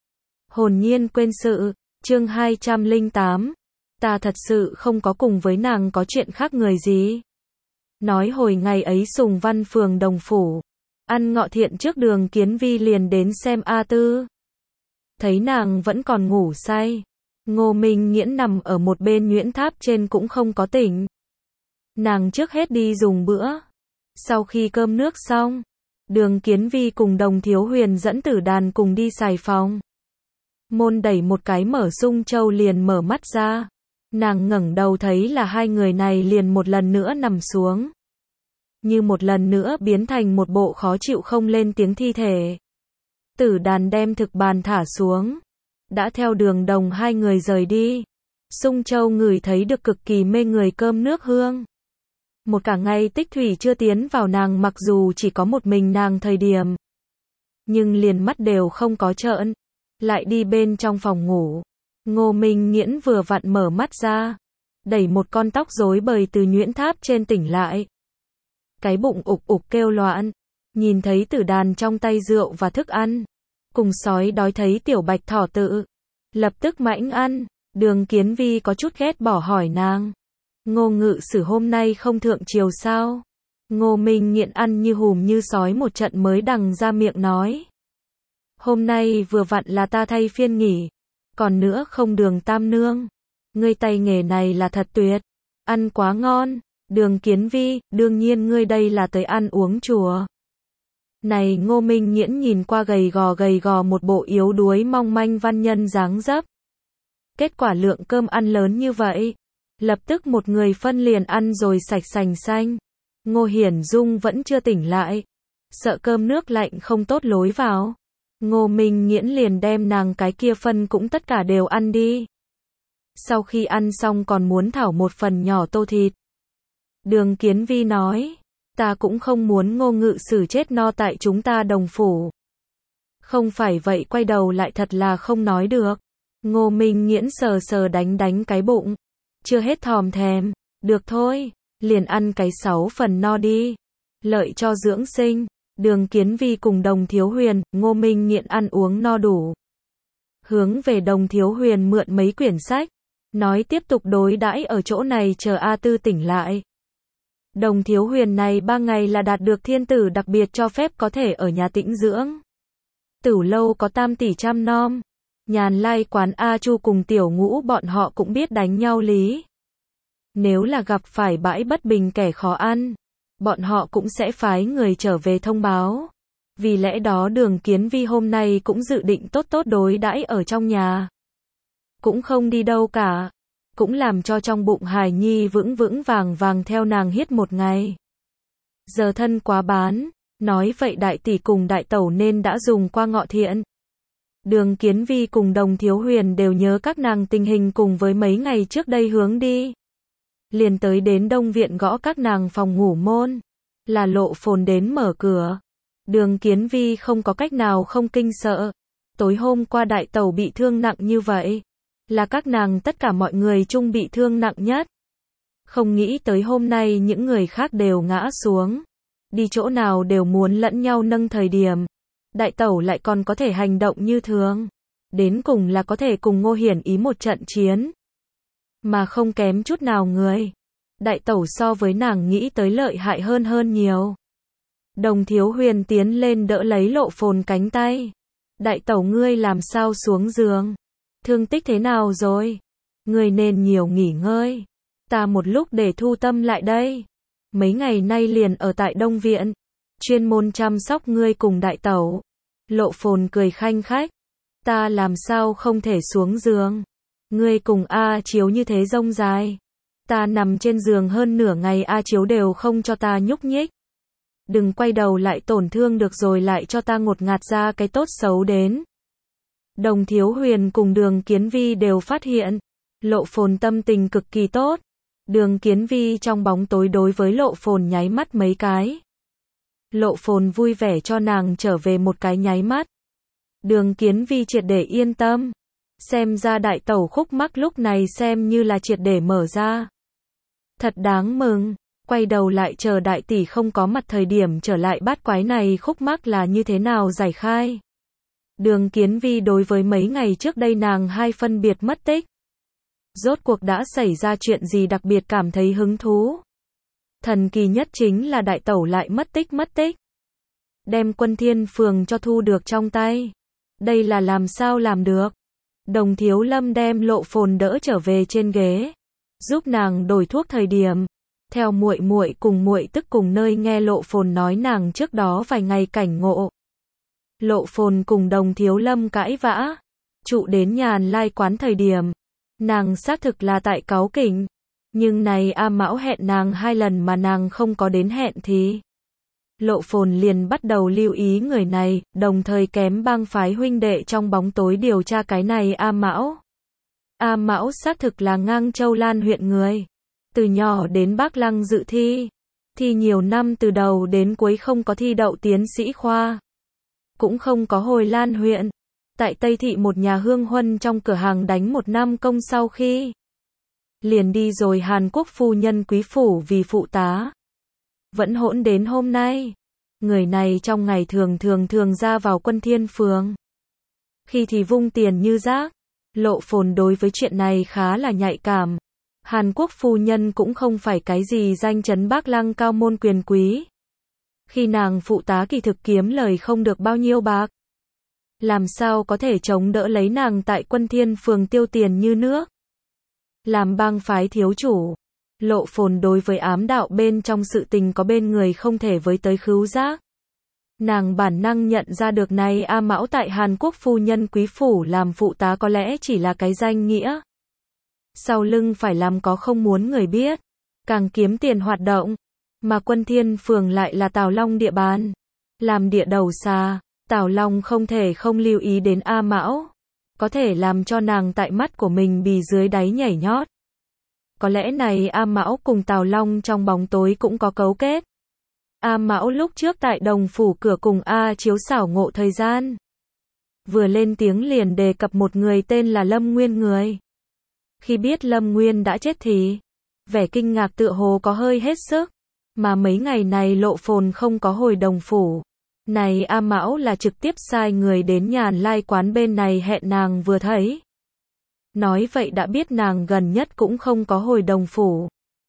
Hồn nhiên quên sự, chương 208. Ta thật sự không có cùng với nàng có chuyện khác người gì. Nói hồi ngày ấy Sùng Văn phường Đồng Phủ. Ăn ngọ thiện trước Đường Kiến Vi liền đến xem A Tư. Thấy nàng vẫn còn ngủ say. Ngô Minh Nghiễn nằm ở một bên nhuyễn tháp trên cũng không có tỉnh. Nàng trước hết đi dùng bữa. Sau khi cơm nước xong, Đường Kiến Vi cùng Đồng Thiếu Huyền dẫn Tử Đàn cùng đi xài phòng. Môn đẩy một cái mở, Sung Châu liền mở mắt ra. Nàng ngẩng đầu thấy là hai người này liền một lần nữa nằm xuống. Như một lần nữa biến thành một bộ khó chịu không lên tiếng thi thể. Tử Đàn đem thực bàn thả xuống. Đã theo Đường Đồng hai người rời đi. Sung Châu ngửi thấy được cực kỳ mê người cơm nước hương. Một cả ngày Tích Thủy chưa tiến vào nàng mặc dù chỉ có một mình nàng thời điểm. Nhưng liền mắt đều không có trợn. Lại đi bên trong phòng ngủ. Ngô Minh Nghiễn vừa vặn mở mắt ra. Đẩy một con tóc rối bời từ nhuyễn tháp trên tỉnh lại. Cái bụng ục ục kêu loạn. Nhìn thấy Tử Đàn trong tay rượu và thức ăn. Cùng sói đói thấy tiểu bạch thỏ tự. Lập tức mãnh ăn. Đường Kiến Vi có chút ghét bỏ hỏi nàng. Ngô Ngự Sử hôm nay không thượng triều sao? Ngô Minh Nghiễn ăn như hùm như sói một trận mới đằng ra miệng nói. Hôm nay vừa vặn là ta thay phiên nghỉ. Còn nữa không Đường Tam Nương. Ngươi tay nghề này là thật tuyệt. Ăn quá ngon. Đường Kiến Vi, đương nhiên ngươi đây là tới ăn uống chùa. Này Ngô Minh Nghiễn nhìn qua gầy gò một bộ yếu đuối mong manh văn nhân dáng dấp. Kết quả lượng cơm ăn lớn như vậy. Lập tức một người phân liền ăn rồi sạch sành xanh. Ngô Hiển Dung vẫn chưa tỉnh lại. Sợ cơm nước lạnh không tốt lối vào. Ngô Minh Nghiễn liền đem nàng cái kia phân cũng tất cả đều ăn đi. Sau khi ăn xong còn muốn thảo một phần nhỏ tô thịt. Đường Kiến Vi nói. Ta cũng không muốn Ngô Ngự Sử chết no tại chúng ta Đồng Phủ. Không phải vậy quay đầu lại thật là không nói được. Ngô Minh Nghiễn sờ sờ đánh cái bụng. Chưa hết thòm thèm. Được thôi. Liền ăn cái 6 phần no đi. Lợi cho dưỡng sinh. Đường Kiến Vi cùng Đồng Thiếu Huyền, Ngô Minh Nghiễn ăn uống no đủ. Hướng về Đồng Thiếu Huyền mượn mấy quyển sách. Nói tiếp tục đối đãi ở chỗ này chờ A Tư tỉnh lại. Đồng Thiếu Huyền này 3 ngày là đạt được thiên tử đặc biệt cho phép có thể ở nhà tĩnh dưỡng. Tửu lâu có tam tỷ chăm nom. Nhàn lai quán A Chu cùng Tiểu Ngũ bọn họ cũng biết đánh nhau lý. Nếu là gặp phải bãi bất bình kẻ khó ăn, bọn họ cũng sẽ phái người trở về thông báo. Vì lẽ đó Đường Kiến Vi hôm nay cũng dự định tốt đối đãi ở trong nhà. Cũng không đi đâu cả. Cũng làm cho trong bụng hài nhi vững vàng theo nàng hiết một ngày. Giờ thân quá bán, nói vậy đại tỷ cùng đại tẩu nên đã dùng qua ngọ thiện. Đường Kiến Vi cùng Đồng Thiếu Huyền đều nhớ các nàng tình hình cùng với mấy ngày trước đây hướng đi. Liền tới đến Đông Viện gõ các nàng phòng ngủ môn. Là Lộ Phồn đến mở cửa. Đường Kiến Vi không có cách nào không kinh sợ. Tối hôm qua đại tẩu bị thương nặng như vậy. Là các nàng tất cả mọi người chung bị thương nặng nhất. Không nghĩ tới hôm nay những người khác đều ngã xuống. Đi chỗ nào đều muốn lẫn nhau nâng thời điểm. Đại tẩu lại còn có thể hành động như thường. Đến cùng là có thể cùng Ngô Hiển Ý một trận chiến. Mà không kém chút nào người. Đại tẩu so với nàng nghĩ tới lợi hại hơn nhiều. Đồng Thiếu Huyền tiến lên đỡ lấy Lộ Phồn cánh tay. Đại tẩu ngươi làm sao xuống giường? Thương tích thế nào rồi? Ngươi nên nhiều nghỉ ngơi. Ta một lúc để thu tâm lại đây. Mấy ngày nay liền ở tại Đông Viện. Chuyên môn chăm sóc ngươi cùng đại tẩu. Lộ Phồn cười khanh khách. Ta làm sao không thể xuống giường? Ngươi cùng A Chiếu như thế rông dài. Ta nằm trên giường hơn nửa ngày A Chiếu đều không cho ta nhúc nhích. Đừng quay đầu lại tổn thương được rồi lại cho ta ngột ngạt ra cái tốt xấu đến. Đồng Thiếu Huyền cùng Đường Kiến Vi đều phát hiện. Lộ Phồn tâm tình cực kỳ tốt. Đường Kiến Vi trong bóng tối đối với Lộ Phồn nháy mắt mấy cái. Lộ Phồn vui vẻ cho nàng trở về một cái nháy mắt. Đường Kiến Vi triệt để yên tâm. Xem ra đại tẩu khúc mắc lúc này xem như là triệt để mở ra. Thật đáng mừng. Quay đầu lại chờ đại tỷ không có mặt thời điểm trở lại bát quái này khúc mắc là như thế nào giải khai. Đường Kiến Vi đối với mấy ngày trước đây nàng hai phân biệt mất tích. Rốt cuộc đã xảy ra chuyện gì đặc biệt cảm thấy hứng thú. Thần kỳ nhất chính là đại tẩu lại mất tích. Đem Quân Thiên Phường cho thu được trong tay. Đây là làm sao làm được. Đồng Thiếu Lâm đem Lộ Phồn đỡ trở về trên ghế. Giúp nàng đổi thuốc thời điểm. Theo muội muội cùng muội tức cùng nơi nghe Lộ Phồn nói nàng trước đó vài ngày cảnh ngộ. Lộ Phồn cùng Đồng Thiếu Lâm cãi vã. Trụ đến Nhàn Lai quán thời điểm. Nàng xác thực là tại cáu kỉnh. Nhưng này A Mão hẹn nàng 2 lần mà nàng không có đến hẹn thì. Lộ Phồn liền bắt đầu lưu ý người này, đồng thời kém bang phái huynh đệ trong bóng tối điều tra cái này A Mão. A Mão xác thực là Ngang Châu Lan huyện người. Từ nhỏ đến Bắc Lăng dự thi. Thi nhiều năm từ đầu đến cuối không có thi đậu tiến sĩ khoa. Cũng không có hồi Lan huyện. Tại Tây Thị một nhà hương huân trong cửa hàng đánh 1 năm công sau khi. Liền đi rồi Hàn Quốc phu nhân quý phủ vì phụ tá. Vẫn hỗn đến hôm nay. Người này trong ngày thường ra vào Quân Thiên Phường. Khi thì vung tiền như rác. Lộ Phồn đối với chuyện này khá là nhạy cảm. Hàn Quốc phu nhân cũng không phải cái gì danh chấn Bắc Lăng cao môn quyền quý. Khi nàng phụ tá kỳ thực kiếm lời không được bao nhiêu bạc. Làm sao có thể chống đỡ lấy nàng tại Quân Thiên Phường tiêu tiền như nước. Làm bang phái thiếu chủ. Lộ Phồn đối với ám đạo bên trong sự tình có bên người không thể với tới khứu giác. Nàng bản năng nhận ra được này A Mão tại Hàn Quốc phu nhân quý phủ làm phụ tá có lẽ chỉ là cái danh nghĩa. Sau lưng phải làm có không muốn người biết. Càng kiếm tiền hoạt động. Mà Quân Thiên Phường lại là Tào Long địa bàn. Làm địa đầu xa. Tào Long không thể không lưu ý đến A Mão. Có thể làm cho nàng tại mắt của mình bì dưới đáy nhảy nhót. Có lẽ này A Mão cùng Tào Long trong bóng tối cũng có cấu kết. A Mão lúc trước tại Đồng phủ cửa cùng A Chiếu xảo ngộ thời gian. Vừa lên tiếng liền đề cập một người tên là Lâm Nguyên người. Khi biết Lâm Nguyên đã chết thì, vẻ kinh ngạc tựa hồ có hơi hết sức. Mà mấy ngày này Lộ Phồn không có hồi Đồng phủ. Này A Mão là trực tiếp sai người đến Nhàn Lai quán bên này hẹn nàng vừa thấy. Nói vậy đã biết nàng gần nhất cũng không có hồi Đồng phủ.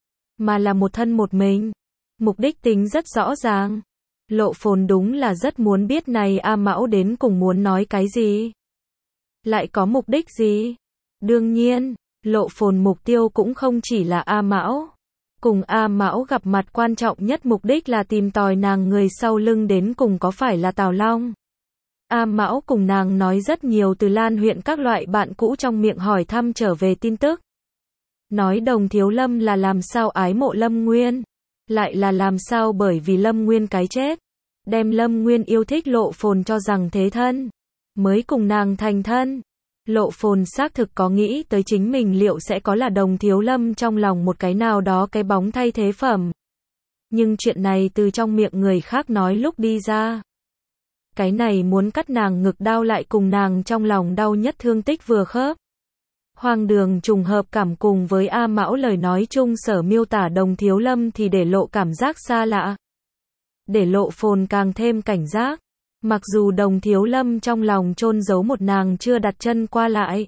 Mà là một thân một mình. Mục đích tính rất rõ ràng. Lộ Phồn đúng là rất muốn biết này A Mão đến cùng muốn nói cái gì. Lại có mục đích gì? Đương nhiên, Lộ Phồn mục tiêu cũng không chỉ là A Mão. Cùng A Mão gặp mặt quan trọng nhất mục đích là tìm tòi nàng người sau lưng đến cùng có phải là Tào Long. A Mão cùng nàng nói rất nhiều từ Lan huyện các loại bạn cũ trong miệng hỏi thăm trở về tin tức. Nói Đồng Thiếu Lâm là làm sao ái mộ Lâm Nguyên. Lại là làm sao bởi vì Lâm Nguyên cái chết. Đem Lâm Nguyên yêu thích Lộ Phồn cho rằng thế thân. Mới cùng nàng thành thân. Lộ Phồn xác thực có nghĩ tới chính mình liệu sẽ có là Đồng Thiếu Lâm trong lòng một cái nào đó cái bóng thay thế phẩm. Nhưng chuyện này từ trong miệng người khác nói lúc đi ra. Cái này muốn cắt nàng ngực đau lại cùng nàng trong lòng đau nhất thương tích vừa khớp. Hoang đường trùng hợp cảm cùng với A Mão lời nói chung sở miêu tả Đồng Thiếu Lâm thì để lộ cảm giác xa lạ. Để Lộ Phồn càng thêm cảnh giác. Mặc dù Đồng Thiếu Lâm trong lòng chôn giấu một nàng chưa đặt chân qua lại.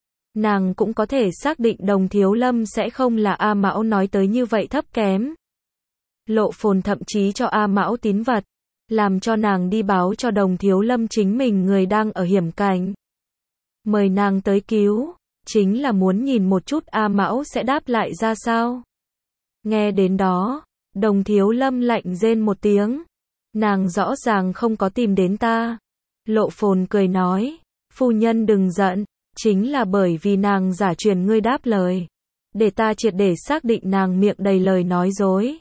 Nàng cũng có thể xác định Đồng Thiếu Lâm sẽ không là A Mão nói tới như vậy thấp kém. Lộ Phồn thậm chí cho A Mão tín vật. làm cho nàng đi báo cho Đồng Thiếu Lâm chính mình người đang ở hiểm cảnh. Mời nàng tới cứu, chính là muốn nhìn một chút A Mão sẽ đáp lại ra sao. Nghe đến đó, Đồng Thiếu Lâm lạnh rên một tiếng. Nàng rõ ràng không có tìm đến ta. Lộ Phồn cười nói, phu nhân đừng giận, chính là bởi vì nàng giả truyền ngươi đáp lời. Để ta triệt để xác định nàng miệng đầy lời nói dối.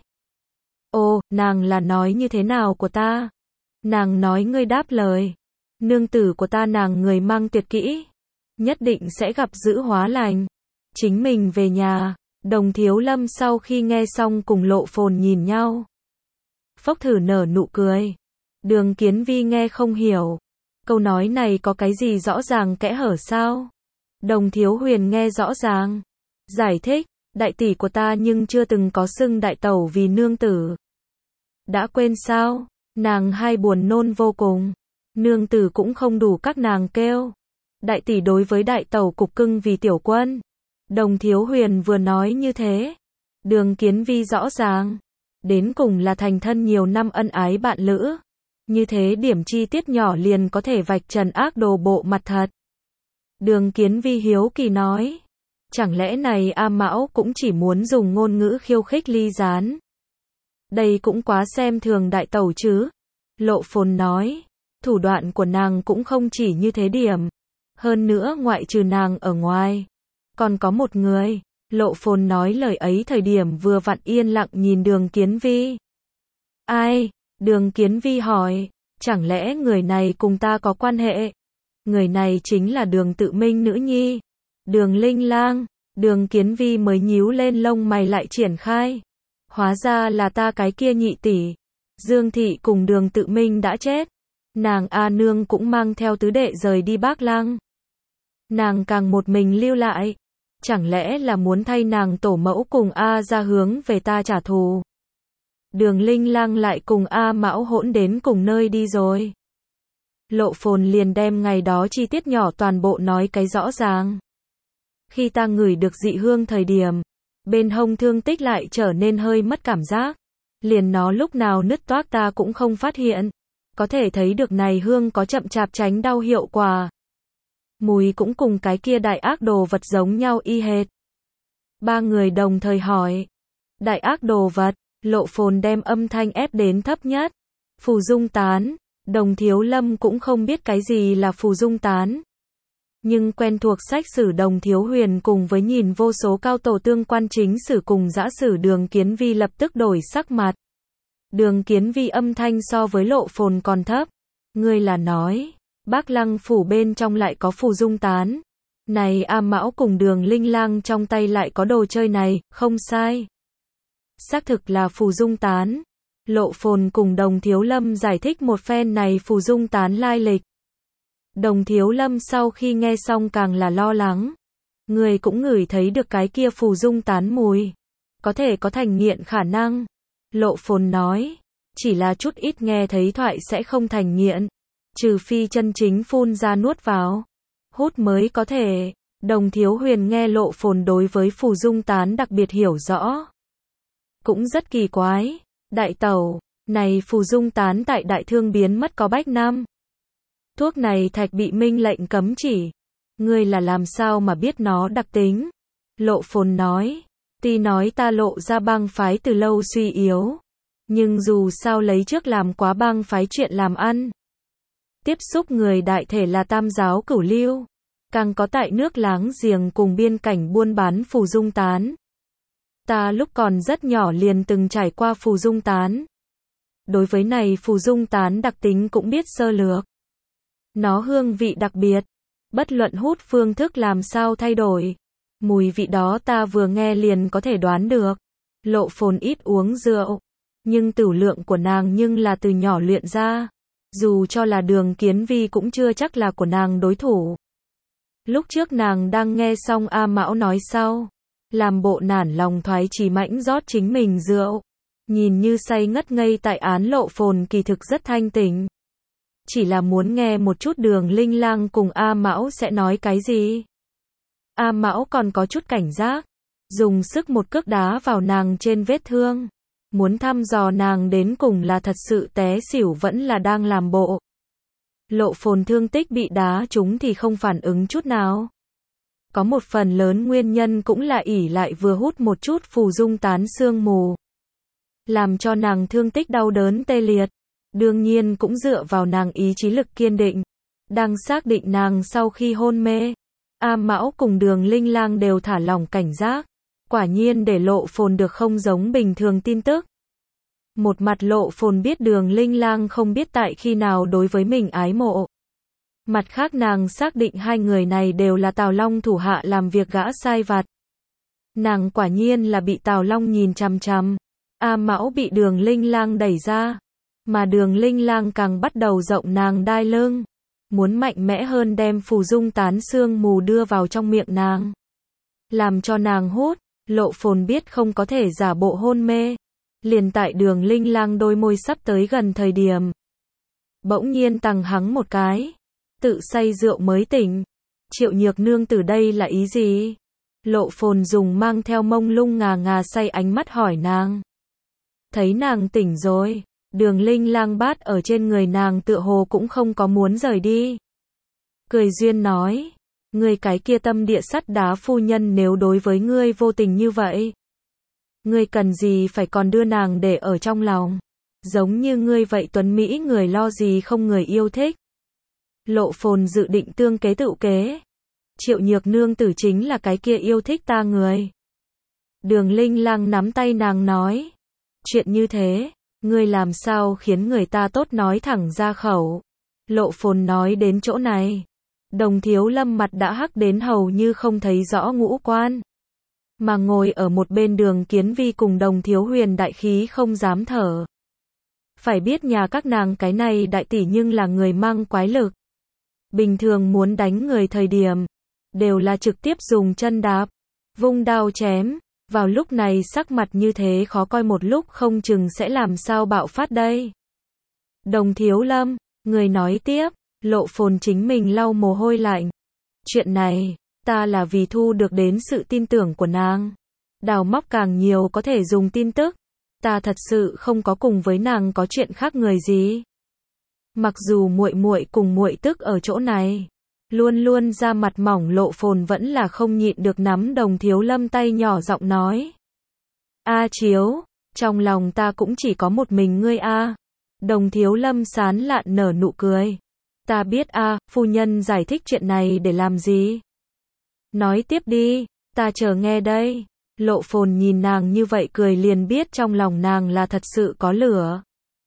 Ô, nàng là nói như thế nào của ta? Nàng nói ngươi đáp lời. Nương tử của ta nàng người mang tuyệt kỹ. Nhất định sẽ gặp dữ hóa lành. Chính mình về nhà, Đồng Thiếu Lâm sau khi nghe xong cùng Lộ Phồn nhìn nhau. Phốc thử nở nụ cười. Đường Kiến Vi nghe không hiểu. Câu nói này có cái gì rõ ràng kẽ hở sao? Đồng Thiếu Huyền nghe rõ ràng. Giải thích, đại tỷ của ta nhưng chưa từng có xưng đại tẩu vì nương tử. Đã quên sao? Nàng hai buồn nôn vô cùng. Nương tử cũng không đủ các nàng kêu. Đại tỷ đối với đại tẩu cục cưng vì tiểu quân. Đồng Thiếu Huyền vừa nói như thế. Đường Kiến Vi rõ ràng. Đến cùng là thành thân nhiều năm ân ái bạn lữ. Như thế điểm chi tiết nhỏ liền có thể vạch trần ác đồ bộ mặt thật. Đường Kiến Vi hiếu kỳ nói. Chẳng lẽ này A Mão cũng chỉ muốn dùng ngôn ngữ khiêu khích Ly Gián. Đây cũng quá xem thường đại tẩu chứ. Lộ Phồn nói. Thủ đoạn của nàng cũng không chỉ như thế điểm. Hơn nữa ngoại trừ nàng ở ngoài. Còn có một người. Lộ Phồn nói lời ấy thời điểm vừa vặn yên lặng nhìn Đường Kiến Vi. Ai? Đường Kiến Vi hỏi. Chẳng lẽ người này cùng ta có quan hệ? Người này chính là Đường Tự Minh nữ nhi. Đường Linh Lang. Đường Kiến Vi mới nhíu lên lông mày lại triển khai. Hóa ra là ta cái kia nhị tỷ. Dương Thị cùng Đường Tự Minh đã chết. Nàng A Nương cũng mang theo tứ đệ rời đi Bác Lăng. Nàng càng một mình lưu lại. Chẳng lẽ là muốn thay nàng tổ mẫu cùng A ra hướng về ta trả thù. Đường Linh Lang lại cùng A Mão hỗn đến cùng nơi đi rồi. Lộ Phồn liền đem ngày đó chi tiết nhỏ toàn bộ nói cái rõ ràng. Khi ta ngửi được dị hương thời điểm, bên hông thương tích lại trở nên hơi mất cảm giác. Liền nó lúc nào nứt toác ta cũng không phát hiện. Có thể thấy được này hương có chậm chạp tránh đau hiệu quả. Mùi cũng cùng cái kia đại ác đồ vật giống nhau y hệt. Ba người đồng thời hỏi. Đại ác đồ vật, Lộ Phồn đem âm thanh ép đến thấp nhất. Phù dung tán, Đồng Thiếu Lâm cũng không biết cái gì là phù dung tán. Nhưng quen thuộc sách sử Đồng Thiếu Huyền cùng với nhìn vô số cao tổ tương quan chính sử cùng dã sử Đường Kiến Vi lập tức đổi sắc mặt. Đường Kiến Vi âm thanh so với Lộ Phồn còn thấp. Ngươi là nói, Bác Lăng phủ bên trong lại có phù dung tán. Này A Mão cùng Đường Linh Lang trong tay lại có đồ chơi này, không sai. Xác thực là phù dung tán. Lộ Phồn cùng Đồng Thiếu Lâm giải thích một phen này phù dung tán lai lịch. Đồng Thiếu Lâm sau khi nghe xong càng là lo lắng. Người cũng ngửi thấy được cái kia phù dung tán mùi. Có thể có thành nghiện khả năng. Lộ Phồn nói. Chỉ là chút ít nghe thấy thoại sẽ không thành nghiện. Trừ phi chân chính phun ra nuốt vào. Hút mới có thể. Đồng Thiếu Huyền nghe Lộ Phồn đối với phù dung tán đặc biệt hiểu rõ. Cũng rất kỳ quái. Đại tẩu, này phù dung tán tại Đại Thương biến mất có bách năm. Thuốc này Thạch bị Minh lệnh cấm chỉ. Ngươi là làm sao mà biết nó đặc tính? Lộ Phồn nói. Tuy nói ta Lộ ra bang phái từ lâu suy yếu. Nhưng dù sao lấy trước làm quá bang phái chuyện làm ăn. Tiếp xúc người đại thể là tam giáo cửu lưu. Càng có tại nước láng giềng cùng biên cảnh buôn bán phù dung tán. Ta lúc còn rất nhỏ liền từng trải qua phù dung tán. Đối với này phù dung tán đặc tính cũng biết sơ lược. Nó hương vị đặc biệt. Bất luận hút phương thức làm sao thay đổi. Mùi vị đó ta vừa nghe liền có thể đoán được. Lộ Phồn ít uống rượu. Nhưng tửu lượng của nàng nhưng là từ nhỏ luyện ra. Dù cho là Đường Kiến Vi cũng chưa chắc là của nàng đối thủ. Lúc trước nàng đang nghe xong A Mão nói sau. Làm bộ nản lòng thoái chí mãnh rót chính mình rượu. Nhìn như say ngất ngây tại án Lộ Phồn kỳ thực rất thanh tỉnh. Chỉ là muốn nghe một chút Đường Linh Lang cùng A Mão sẽ nói cái gì. A Mão còn có chút cảnh giác. Dùng sức một cước đá vào nàng trên vết thương. muốn thăm dò nàng đến cùng là thật sự té xỉu vẫn là đang làm bộ. Lộ Phồn thương tích bị đá trúng thì không phản ứng chút nào. Có một phần lớn nguyên nhân cũng là ỷ lại vừa hút một chút phù dung tán sương mù, làm cho nàng thương tích đau đớn tê liệt. Đương nhiên cũng dựa vào nàng ý chí lực kiên định. Đang xác định nàng sau khi hôn mê, A Mão cùng Đường Linh Lang đều thả lỏng cảnh giác. Quả nhiên để Lộ Phồn được không giống bình thường tin tức. Một mặt Lộ Phồn biết Đường Linh Lang không biết tại khi nào đối với mình ái mộ. Mặt khác nàng xác định hai người này đều là Tào Long thủ hạ làm việc gã sai vặt. Nàng quả nhiên là bị Tào Long nhìn chằm chằm. A Mão bị Đường Linh Lang đẩy ra, mà Đường Linh Lang càng bắt đầu rộng nàng đai lưng, muốn mạnh mẽ hơn đem phù dung tán sương mù đưa vào trong miệng nàng, làm cho nàng hút. Lộ Phồn biết không có thể giả bộ hôn mê, liền tại Đường Linh Lang đôi môi sắp tới gần thời điểm, bỗng nhiên tằng hắng một cái, tự say rượu mới tỉnh. Triệu Nhược nương tử đây là ý gì? Lộ Phồn dùng mang theo mông lung ngà ngà say ánh mắt hỏi nàng. Thấy nàng tỉnh rồi, Đường Linh Lang bát ở trên người nàng tựa hồ cũng không có muốn rời đi. Cười duyên nói, ngươi cái kia tâm địa sắt đá phu nhân nếu đối với ngươi vô tình như vậy, ngươi cần gì phải còn đưa nàng để ở trong lòng, giống như ngươi vậy tuấn Mỹ người lo gì không người yêu thích. Lộ Phồn dự định tương kế tựu kế. Triệu Nhược nương tử chính là cái kia yêu thích ta người. Đường Linh Lang nắm tay nàng nói, chuyện như thế, ngươi làm sao khiến người ta tốt nói thẳng ra khẩu. Lộ Phồn nói đến chỗ này, Đồng Thiếu Lâm mặt đã hắc đến hầu như không thấy rõ ngũ quan, mà ngồi ở một bên Đường Kiến Vi cùng Đồng Thiếu Huyền đại khí không dám thở. Phải biết nhà các nàng cái này đại tỷ nhưng là người mang quái lực, bình thường muốn đánh người thời điểm, đều là trực tiếp dùng chân đạp, vung đao chém. Vào lúc này sắc mặt như thế khó coi một lúc không chừng sẽ làm sao bạo phát đây. Đồng Thiếu Lâm, người nói tiếp. Lộ Phồn chính mình lau mồ hôi lạnh. Chuyện này, ta là vì thu được đến sự tin tưởng của nàng. Đào móc càng nhiều có thể dùng tin tức. Ta thật sự không có cùng với nàng có chuyện khác người gì. Mặc dù muội muội cùng muội tức ở chỗ này, luôn luôn ra mặt mỏng Lộ Phồn vẫn là không nhịn được nắm Đồng Thiếu Lâm tay nhỏ giọng nói. A Chiếu, trong lòng ta cũng chỉ có một mình ngươi a. Đồng Thiếu Lâm sán lạn nở nụ cười. Ta biết a, phu nhân giải thích chuyện này để làm gì? Nói tiếp đi, ta chờ nghe đây. Lộ Phồn nhìn nàng như vậy cười liền biết trong lòng nàng là thật sự có lửa.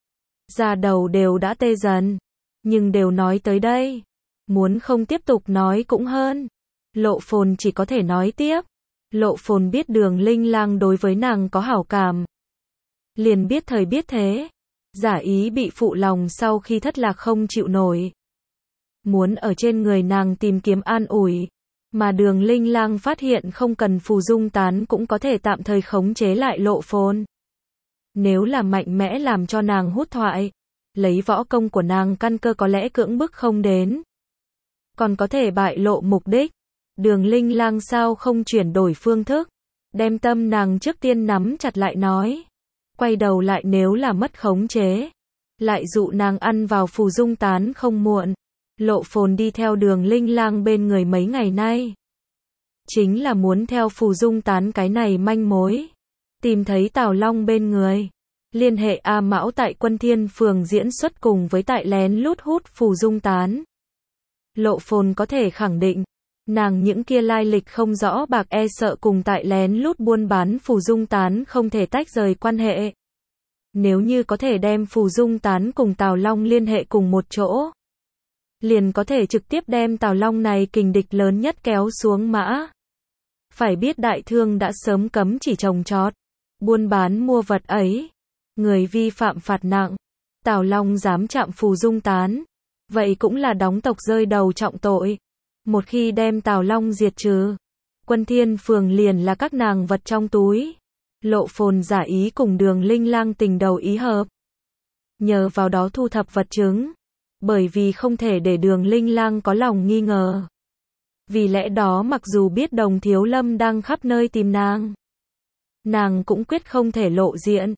Da đầu đều đã tê dần, nhưng đều nói tới đây, muốn không tiếp tục nói cũng hơn. Lộ Phồn chỉ có thể nói tiếp. Lộ Phồn biết Đường Linh Lang đối với nàng có hảo cảm, liền biết thời biết thế, giả ý bị phụ lòng sau khi thất lạc không chịu nổi, muốn ở trên người nàng tìm kiếm an ủi, mà Đường Linh Lang phát hiện không cần phù dung tán cũng có thể tạm thời khống chế lại Lộ Phồn. Nếu là mạnh mẽ làm cho nàng hút thoại, lấy võ công của nàng căn cơ có lẽ cưỡng bức không đến, còn có thể bại lộ mục đích. Đường Linh Lang sao không chuyển đổi phương thức, đem tâm nàng trước tiên nắm chặt lại nói, quay đầu lại nếu là mất khống chế, lại dụ nàng ăn vào phù dung tán không muộn. Lộ Phồn đi theo Đường Linh Lang bên người mấy ngày nay, chính là muốn theo phù dung tán cái này manh mối, tìm thấy Tào Long bên người, liên hệ A Mão tại Quân Thiên Phường diễn xuất cùng với tại lén lút hút phù dung tán. Lộ Phồn có thể khẳng định, nàng những kia lai lịch không rõ bạc e sợ cùng tại lén lút buôn bán phù dung tán không thể tách rời quan hệ. Nếu như có thể đem phù dung tán cùng Tào Long liên hệ cùng một chỗ, liền có thể trực tiếp đem Tào Long này kình địch lớn nhất kéo xuống mã. Phải biết đại thương đã sớm cấm chỉ trồng trọt, buôn bán mua vật ấy, người vi phạm phạt nặng. Tào Long dám chạm phù dung tán, vậy cũng là đóng tộc rơi đầu trọng tội. Một khi đem Tào Long diệt trừ, Quân Thiên Phường liền là các nàng vật trong túi. Lộ Phồn giả ý cùng Đường Linh Lang tình đầu ý hợp, nhờ vào đó thu thập vật chứng, bởi vì không thể để Đường Linh Lang có lòng nghi ngờ. Vì lẽ đó mặc dù biết Đồng Thiếu Lâm đang khắp nơi tìm nàng cũng quyết không thể lộ diện.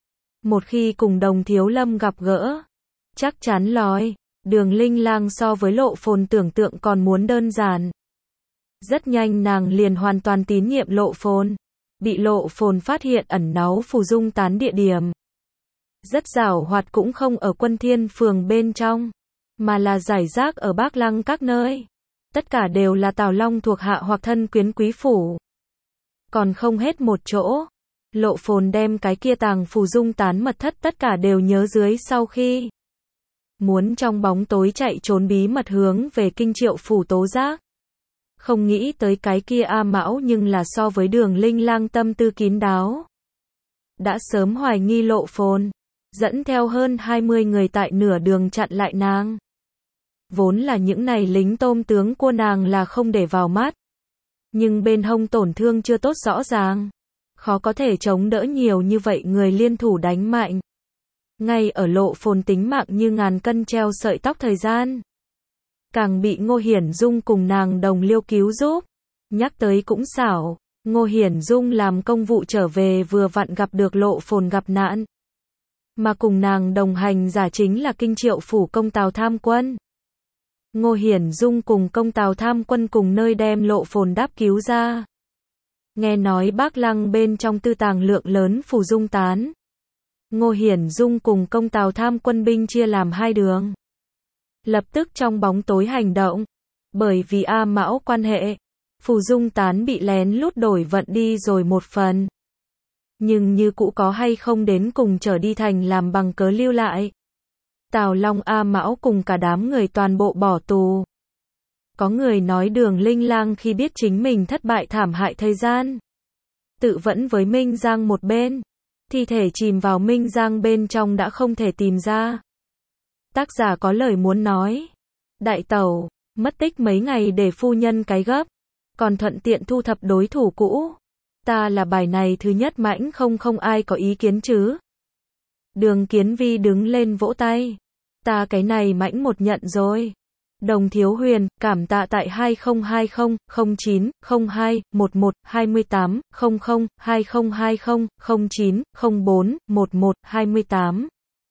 Một khi cùng Đồng Thiếu Lâm gặp gỡ, chắc chắn lòi, Đường Linh Lang so với Lộ Phồn tưởng tượng còn muốn đơn giản. Rất nhanh nàng liền hoàn toàn tín nhiệm Lộ Phồn. Bị Lộ Phồn phát hiện ẩn náu phù dung tán địa điểm. Rất giảo hoạt cũng không ở Quân Thiên phường bên trong, mà là giải rác ở Bác Lăng các nơi. Tất cả đều là Tào Long thuộc hạ hoặc thân quyến quý phủ. Còn không hết một chỗ. Lộ Phồn đem cái kia tàng phù dung tán mật thất tất cả đều nhớ dưới sau khi muốn trong bóng tối chạy trốn bí mật hướng về Kinh Triệu phủ tố giác. Không nghĩ tới cái kia A Mão nhưng là so với Đường Linh Lang tâm tư kín đáo. Đã sớm hoài nghi Lộ Phồn, dẫn theo hơn 20 người tại nửa đường chặn lại nàng. Vốn là những này lính tôm tướng của nàng là không để vào mắt. Nhưng bên hông tổn thương chưa tốt rõ ràng. Khó có thể chống đỡ nhiều như vậy người liên thủ đánh mạnh. Ngay ở Lộ Phồn tính mạng như ngàn cân treo sợi tóc thời gian. Càng bị Ngô Hiển Dung cùng nàng đồng liêu cứu giúp. Nhắc tới cũng xảo, Ngô Hiển Dung làm công vụ trở về vừa vặn gặp được Lộ Phồn gặp nạn. Mà cùng nàng đồng hành giả chính là Kinh Triệu phủ công Tào Tham Quân. Ngô Hiển Dung cùng công Tào Tham Quân cùng nơi đem Lộ Phồn đáp cứu ra. Nghe nói Bác Lăng bên trong tư tàng lượng lớn phù dung tán. Ngô Hiển Dung cùng công Tào Tham Quân binh chia làm hai đường. Lập tức trong bóng tối hành động. Bởi vì A Mão quan hệ, phù dung tán bị lén lút đổi vận đi rồi một phần. Nhưng như cũ có hay không đến cùng trở đi thành làm bằng cớ lưu lại. Tào Long A Mão cùng cả đám người toàn bộ bỏ tù. Có người nói Đường Linh Lang khi biết chính mình thất bại thảm hại thời gian. Tự vẫn với Minh Giang một bên. Thi thể chìm vào Minh Giang bên trong đã không thể tìm ra. Tác giả có lời muốn nói. Đại tẩu, mất tích mấy ngày để phu nhân cái gấp. Còn thuận tiện thu thập đối thủ cũ. Ta là bài này thứ nhất mãnh không ai có ý kiến chứ. Đường Kiến Vi đứng lên vỗ tay. Ta cái này mãnh một nhận rồi. Đồng Thiếu Huyền, cảm tạ tại 2020 09 02 11 28 00 2020 09 04 11 28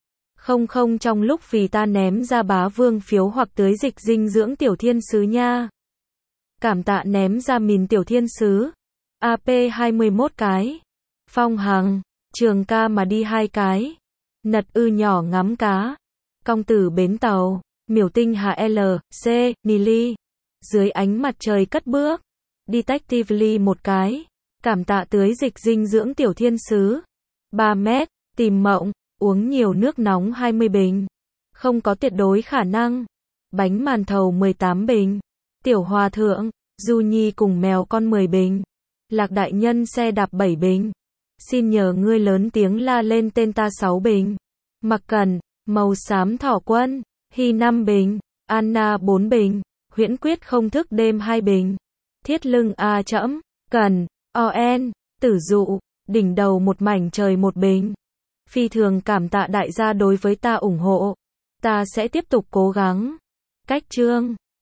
00 trong lúc vì ta ném ra bá vương phiếu hoặc tưới dịch dinh dưỡng tiểu thiên sứ nha. Cảm tạ ném ra mìn tiểu thiên sứ. AP 21 cái. Phong Hằng, Trường Ca mà đi 2 cái. Nật ư nhỏ ngắm cá. Công tử bến tàu. Miểu tinh HL, C, Nili. Dưới ánh mặt trời cất bước. Detectively một cái. Cảm tạ tưới dịch dinh dưỡng tiểu thiên sứ. 3 mét. Tìm mộng. Uống nhiều nước nóng 20 bình. Không có tuyệt đối khả năng. Bánh màn thầu 18 bình. Tiểu Hòa Thượng. Du Nhi cùng mèo con 10 bình. Lạc Đại Nhân xe đạp 7 bình. Xin nhờ ngươi lớn tiếng la lên tên ta 6 bình. Mặc Cần. Màu xám thỏ quân. Hy 5 bình, Anna 4 bình, Huyễn Quyết không thức đêm 2 bình, Thiết Lưng A Trẫm, Cần, ON, Tử Dụ, Đỉnh Đầu một mảnh trời 1 bình. Phi thường cảm tạ đại gia đối với ta ủng hộ. Ta sẽ tiếp tục cố gắng. Cách chương